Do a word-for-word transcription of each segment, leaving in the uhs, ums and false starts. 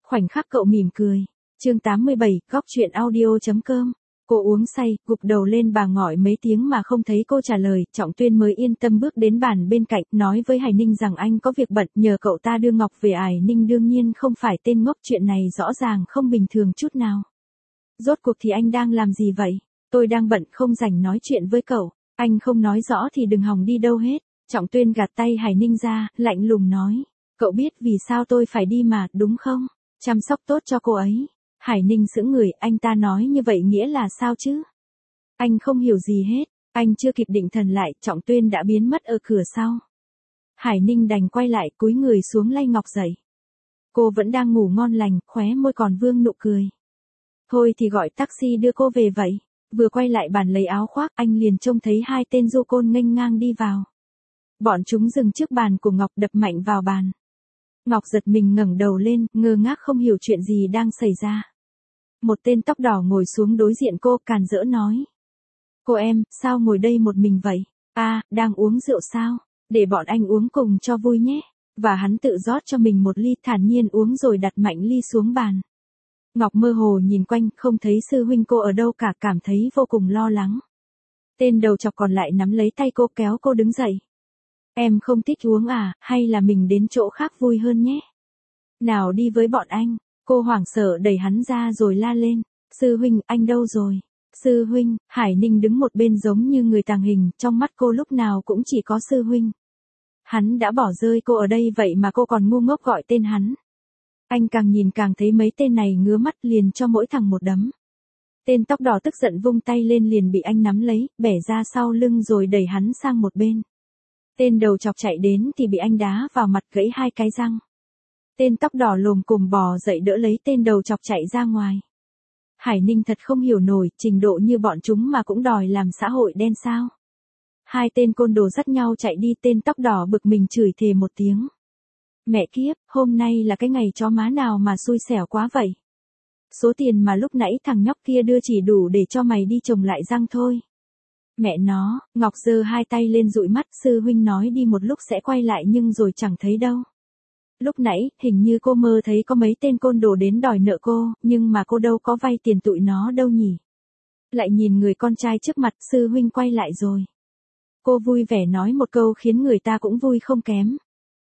Khoảnh khắc cậu mỉm cười. Chương tám mươi bảy, góc truyện audio chấm com. Cô uống say, gục đầu lên bà gọi mấy tiếng mà không thấy cô trả lời, Trọng Tuyên mới yên tâm bước đến bàn bên cạnh, nói với Hải Ninh rằng anh có việc bận, nhờ cậu ta đưa Ngọc về. Hải Ninh đương nhiên không phải tên ngốc, chuyện này rõ ràng không bình thường chút nào. Rốt cuộc thì anh đang làm gì vậy? Tôi đang bận, không rảnh nói chuyện với cậu. Anh không nói rõ thì đừng hòng đi đâu hết. Trọng Tuyên gạt tay Hải Ninh ra, lạnh lùng nói. Cậu biết vì sao tôi phải đi mà, đúng không? Chăm sóc tốt cho cô ấy. Hải Ninh sững người, anh ta nói như vậy nghĩa là sao chứ? Anh không hiểu gì hết, anh chưa kịp định thần lại, Trọng Tuyên đã biến mất ở cửa sau. Hải Ninh đành quay lại, cúi người xuống lay Ngọc dậy. Cô vẫn đang ngủ ngon lành, khóe môi còn vương nụ cười. Thôi thì gọi taxi đưa cô về vậy. Vừa quay lại bàn lấy áo khoác, anh liền trông thấy hai tên du côn nghênh ngang đi vào. Bọn chúng dừng trước bàn của Ngọc, đập mạnh vào bàn. Ngọc giật mình ngẩng đầu lên, ngơ ngác không hiểu chuyện gì đang xảy ra. Một tên tóc đỏ ngồi xuống đối diện cô, càn rỡ nói. Cô em, sao ngồi đây một mình vậy? À, đang uống rượu sao? Để bọn anh uống cùng cho vui nhé. Và hắn tự rót cho mình một ly, thản nhiên uống rồi đặt mạnh ly xuống bàn. Ngọc mơ hồ nhìn quanh, không thấy sư huynh cô ở đâu cả, cảm thấy vô cùng lo lắng. Tên đầu chọc còn lại nắm lấy tay cô, kéo cô đứng dậy. Em không thích uống à, hay là mình đến chỗ khác vui hơn nhé? Nào đi với bọn anh. Cô hoảng sợ đẩy hắn ra rồi la lên. Sư huynh, anh đâu rồi? Sư huynh, Hải Ninh đứng một bên giống như người tàng hình, trong mắt cô lúc nào cũng chỉ có sư huynh. Hắn đã bỏ rơi cô ở đây vậy mà cô còn ngu ngốc gọi tên hắn. Anh càng nhìn càng thấy mấy tên này ngứa mắt, liền cho mỗi thằng một đấm. Tên tóc đỏ tức giận vung tay lên, liền bị anh nắm lấy, bẻ ra sau lưng rồi đẩy hắn sang một bên. Tên đầu chọc chạy đến thì bị anh đá vào mặt, gãy hai cái răng. Tên tóc đỏ lồm cồm bò dậy đỡ lấy tên đầu chọc chạy ra ngoài. Hải Ninh thật không hiểu nổi, trình độ như bọn chúng mà cũng đòi làm xã hội đen sao? Hai tên côn đồ dắt nhau chạy đi, tên tóc đỏ bực mình chửi thề một tiếng. Mẹ kiếp, hôm nay là cái ngày chó má nào mà xui xẻo quá vậy? Số tiền mà lúc nãy thằng nhóc kia đưa chỉ đủ để cho mày đi trồng lại răng thôi. Mẹ nó, Ngọc giơ hai tay lên dụi mắt, sư huynh nói đi một lúc sẽ quay lại nhưng rồi chẳng thấy đâu. Lúc nãy, hình như cô mơ thấy có mấy tên côn đồ đến đòi nợ cô, nhưng mà cô đâu có vay tiền tụi nó đâu nhỉ. Lại nhìn người con trai trước mặt, sư huynh quay lại rồi. Cô vui vẻ nói một câu khiến người ta cũng vui không kém.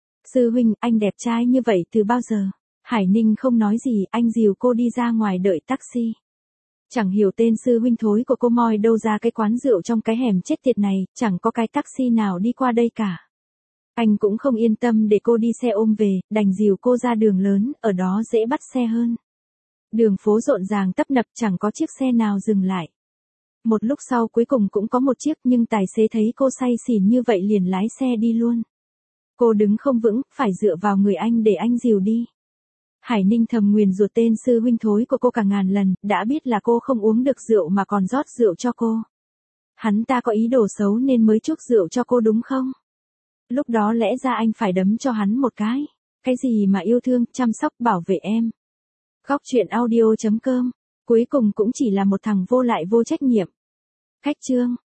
Sư huynh, anh đẹp trai như vậy từ bao giờ? Hải Ninh không nói gì, anh dìu cô đi ra ngoài đợi taxi. Chẳng hiểu tên sư huynh thối của cô moi đâu ra cái quán rượu trong cái hẻm chết tiệt này, chẳng có cái taxi nào đi qua đây cả. Anh cũng không yên tâm để cô đi xe ôm về, đành dìu cô ra đường lớn, ở đó dễ bắt xe hơn. Đường phố rộn ràng tấp nập, chẳng có chiếc xe nào dừng lại. Một lúc sau cuối cùng cũng có một chiếc, nhưng tài xế thấy cô say xỉn như vậy liền lái xe đi luôn. Cô đứng không vững, phải dựa vào người anh để anh dìu đi. Hải Ninh thầm nguyền rủa tên sư huynh thối của cô cả ngàn lần, đã biết là cô không uống được rượu mà còn rót rượu cho cô. Hắn ta có ý đồ xấu nên mới chuốc rượu cho cô đúng không? Lúc đó lẽ ra anh phải đấm cho hắn một cái. Cái gì mà yêu thương, chăm sóc, bảo vệ em. Góc truyện audio chấm com. Cuối cùng cũng chỉ là một thằng vô lại vô trách nhiệm. Khách chương.